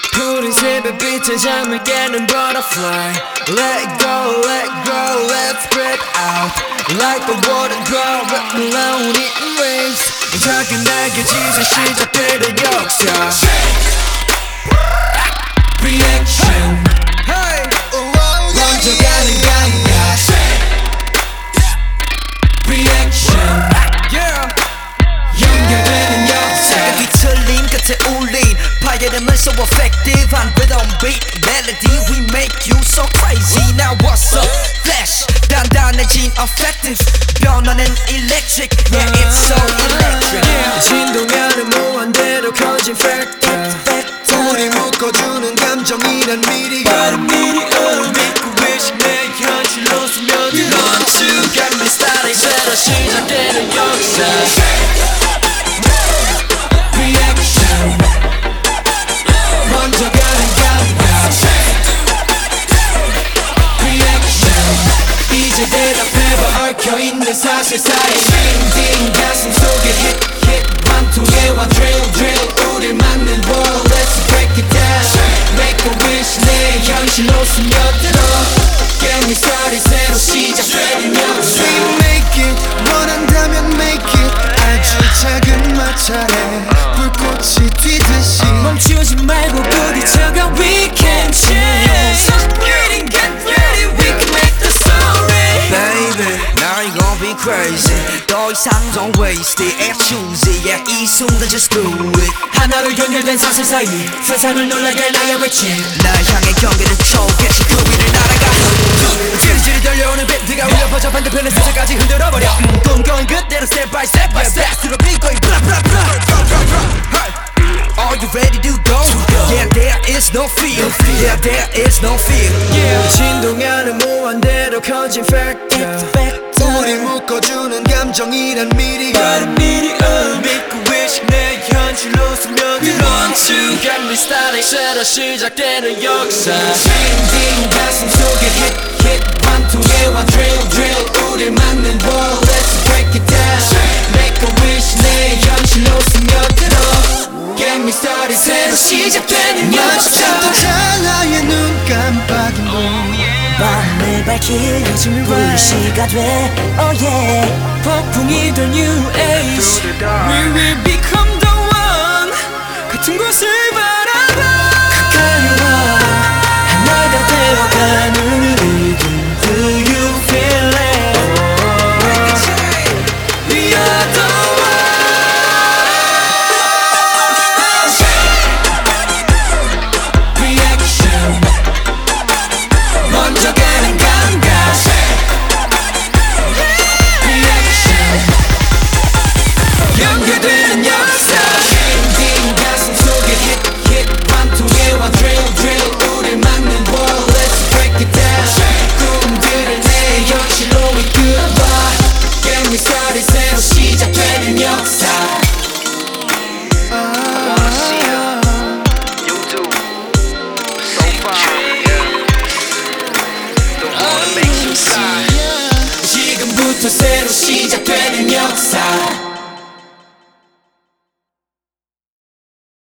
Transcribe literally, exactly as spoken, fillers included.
푸른 새벽빛에 잠을 깨는 butterfly. Let go, let go, let's spread out like the water drop alone in waves. 작은 날개짓에 시작되는 역사. Reaction. 먼저 가는 감각. Reaction. 연결되는 역사. 뒤틀림 끝에 울린 파열음은 so effective on rhythm beat melody. We make you so crazy. Now what's up? Flash 단단해진 effective 변화는 electric. Yeah, it's so electric. yeah. 진동하는 무한대로 커진 factor. 우리 묶어주는 감정이란 미디어. Make a wish 내 현실로 스며들어. Got me started 새로 시작되는 역사. Reaction. 먼저 가는 감각. Reaction. 이제 대답해봐 얽혀있는 사실 사이. 띵띵 가슴 속에 hit hit 관통해와 drill drill 우릴 막는 wall. Let's break it down. Make a wish 내 현실로 스며들어. Get me started 새로 시작되는 역사. We make it 원한다면 make it 아주 작은 마찰에 불꽃이 튀듯이 멈추지 말고 부딪혀가. We can change. Get it, get ready, we can make the story. Baby, now you gon' be crazy. 더 이상 don't waste it. I choose it. Yeah, 이 순간 just do it. 하나로 연결된 사슬 사이 세상을 놀라게 할 나의 외침. 날 향해 경계를 초겠지 그 위를 날아가. 지리지리 들려오는 비트가 울려 퍼져 반대편의 세상까지 흔들어버려. 음, 꿈꿔온 그대로 step by step by step through the beat going blah blah blah. Are you ready to go? Yeah, there is no fear. Yeah, there is no fear. Yeah. 진동하는 무한대로 커진 factor. 우리 묶어주는 감정이란 미디어. Make a wish 내 현실로 스며들어. Got me started 새로 시작되는 역사. 띵띵 가슴 속에 hit hit 관통해와 drill drill 우릴 막는 wall. Let's break it down. Make a wish 내 현실로 스며들어. Get me started 새로 시작되는 역사. 또 찰나의 눈 깜빡임도 밤을 밝힐 불씨가 돼. Oh yeah. 폭풍이 된 new age. We will become the one. 같은 곳을 바라봐. 가까이 와. 하나가 되어가는 rhythm. Do you feel it? We are the one. Reaction. 먼저 가는 감각. Reaction. 연결되는 역사. 띵띵 가슴 속에 hit hit 관통해와 drill drill 우릴 막는 wall. Let's break it down. 꿈들을 내 현실로 이끌어봐. Get me started 새로 시작되는 역사. 지금부터 새로 시작되는 역사.